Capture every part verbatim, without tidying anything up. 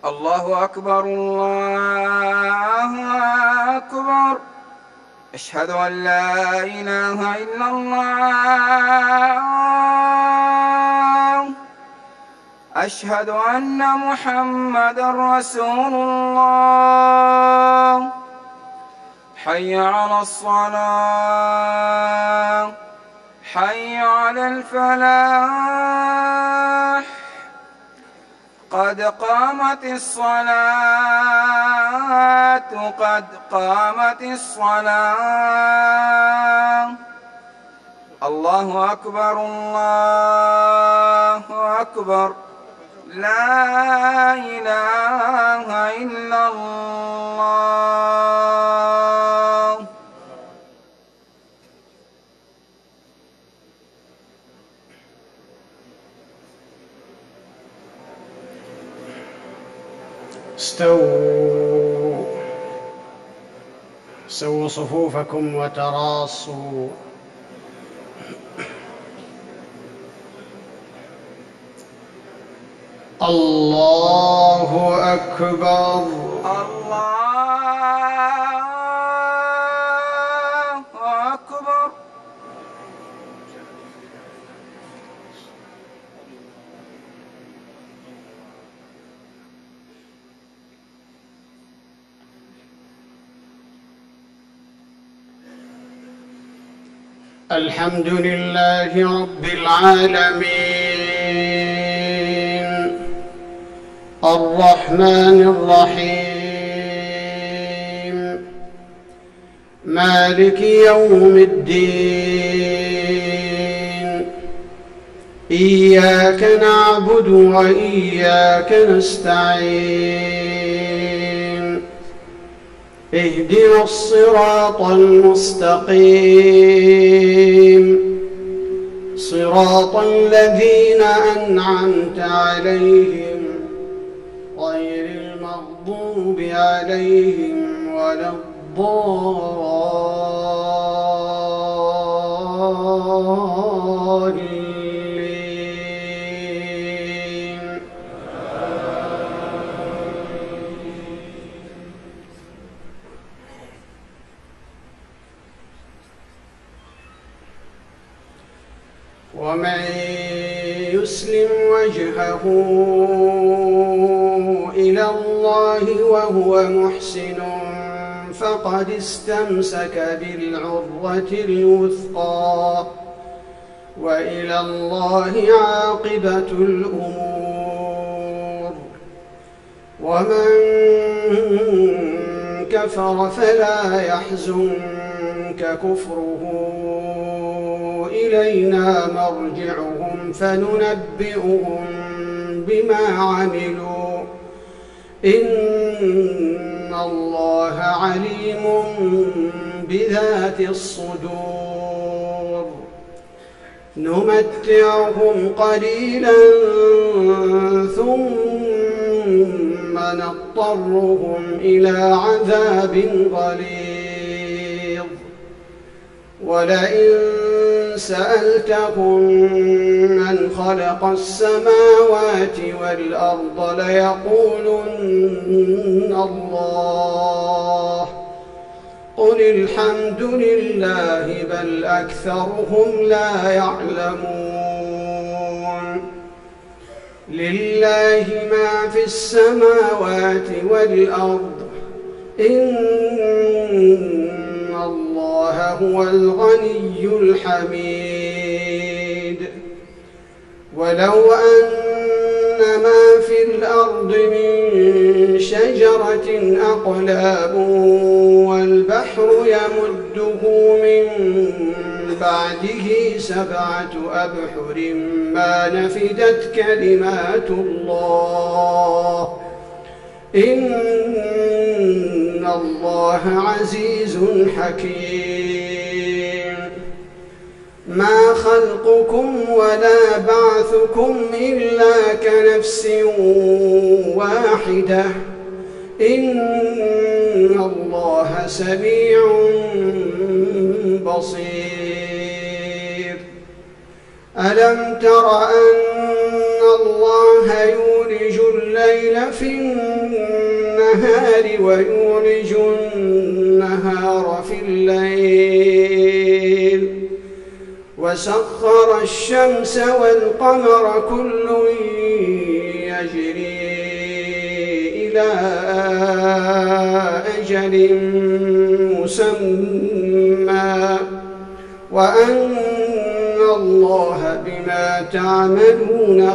الله أكبر الله أكبر. أشهد أن لا إله إلا الله. أشهد أن محمدًا رسول الله. حي على الصلاة، حي على الفلاح، قد قامت الصلاة، قد قامت الصلاة. الله أكبر الله أكبر. لا إله إلا الله. استووا سووا صفوفكم وتراصوا. الله أكبر. الله أكبر. الحمد لله رب العالمين، الرحمن الرحيم، مالك يوم الدين. إياك نعبد وإياك نستعين. اهدنا الصراط المستقيم، صراط الذين أنعمت عليهم غير المغضوب عليهم ولا الضالين. ومن يسلم وجهه إلى الله وهو محسن فقد استمسك بالعروة الوثقى، وإلى الله عاقبة الأمور. ومن كفر فلا يحزنك كفره، إلينا مرجعهم فننبئهم بما عملوا، إن الله عليم بذات الصدور. نمتعهم قليلا ثم نضطرهم إلى عذاب غليظ. ولئن سألتهم من خلق السماوات والأرض ليقولن الله، قل الحمد لله بل أكثرهم لا يعلمون. لله ما في السماوات والأرض، إن الله هو الغني الحميد. ولو أن ما في الأرض من شجرة أقلام والبحر يمده من بعده سبعة أبحر ما نفدت كلمات الله، إن الله عزيز حكيم. ما خلقكم ولا بعثكم إلا كنفس واحدة، إن الله سميع بصير. ألم تر أن الله يولج الليل في النهار ويولج النهار في الليل وسخر الشمس والقمر كل يجري إلى أجل مسمى وأن الله بما تعملون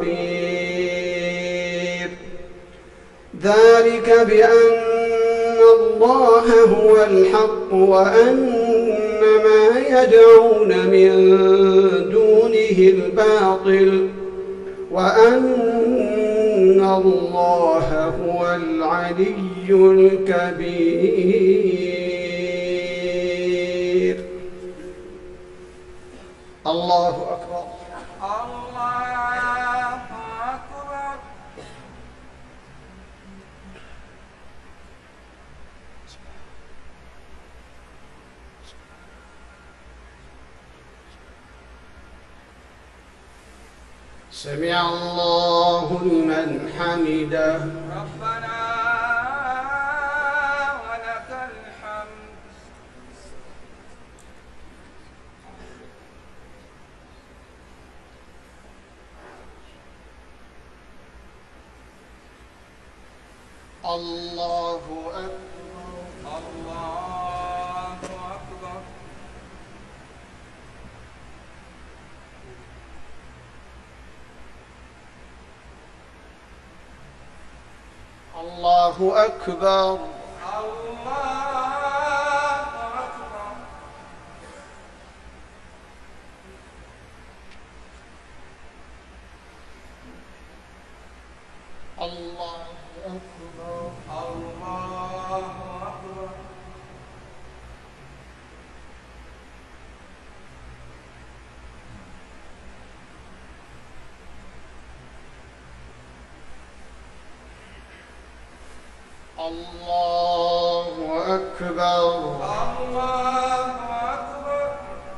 خبير. ذلك بأن الله هو الحق وأن ما يدعون من دونه الباطل وأن الله هو العلي الكبير. الله أكبر. الله أكبر. سمع الله لمن حمده. ربنا ولك الحمد. الله أكبر. الله أكبر. الله أكبر. الله أكبر. الله أكبر. الله أكبر. الله أكبر.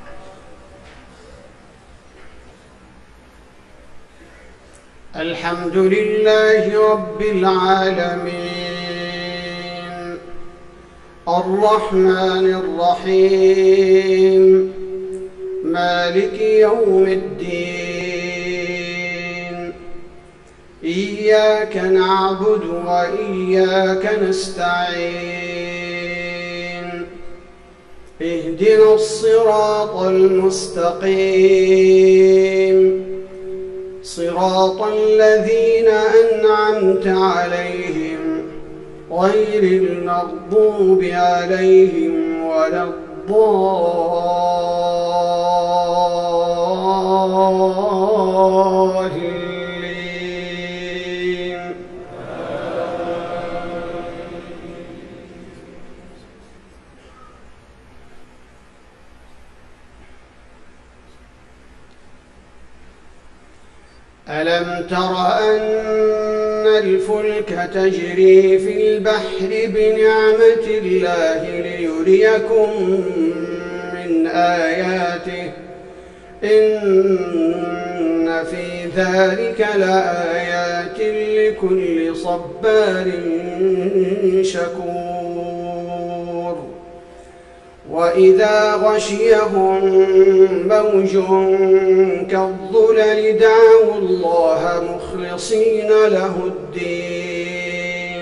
الحمد لله رب العالمين الرحمن الرحيم مالك يوم الدين إياك نعبد وإياك نستعين اهدنا الصراط المستقيم صراط الذين أنعمت عليهم غير المغضوب عليهم ولا الضالين. ألم تر أن الفلك تجري في البحر بنعمة الله ليريكم من آياته إن في ذلك لآيات لكل صبار شكور. وإذا غشيهم موج كالظلل دعوا الله مخلصين له الدين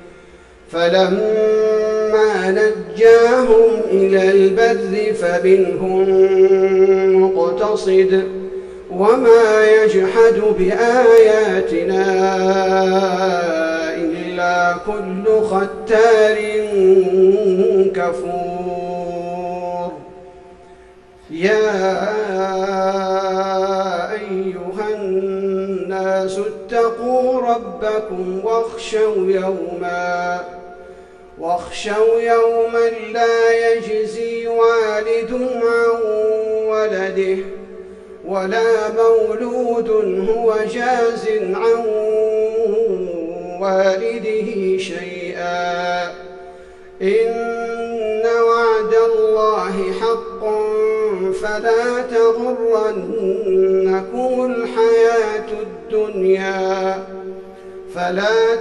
فلما نجاهم إلى البر فمنهم مقتصد وما يجحد بآياتنا إلا كل ختار كفور. يا أيها الناس اتقوا ربكم واخشوا يوما واخشوا يوما لا يجزي والد عن ولده ولا مولود هو جاز عن والده شيئا إن وعد الله حق فلا تغرنكم الحياة الدنيا الدنيا فلا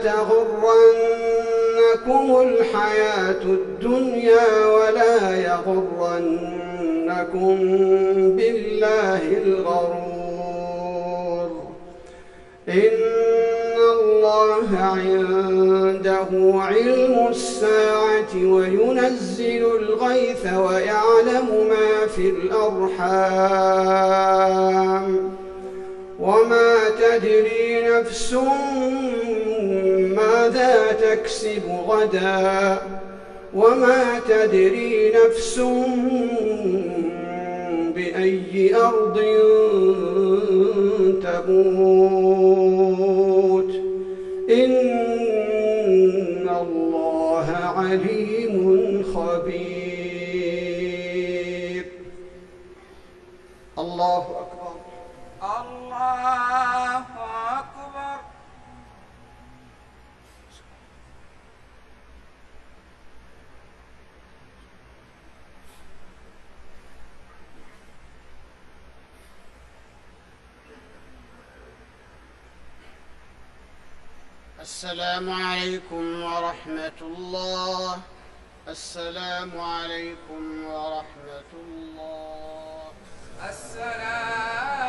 تغرنكم الحياة الدنيا ولا يغرنكم بالله الغرور إن الله عنده علم الساعة وينزل الغيث ويعلم ما في الأرحام وما تدري نفس ماذا تكسب غدا وما تدري نفس بأي أرض تموت إن الله عليم خبير. الله أكبر. الله أكبر. السلام عليكم ورحمة الله. السلام عليكم ورحمة الله. السلام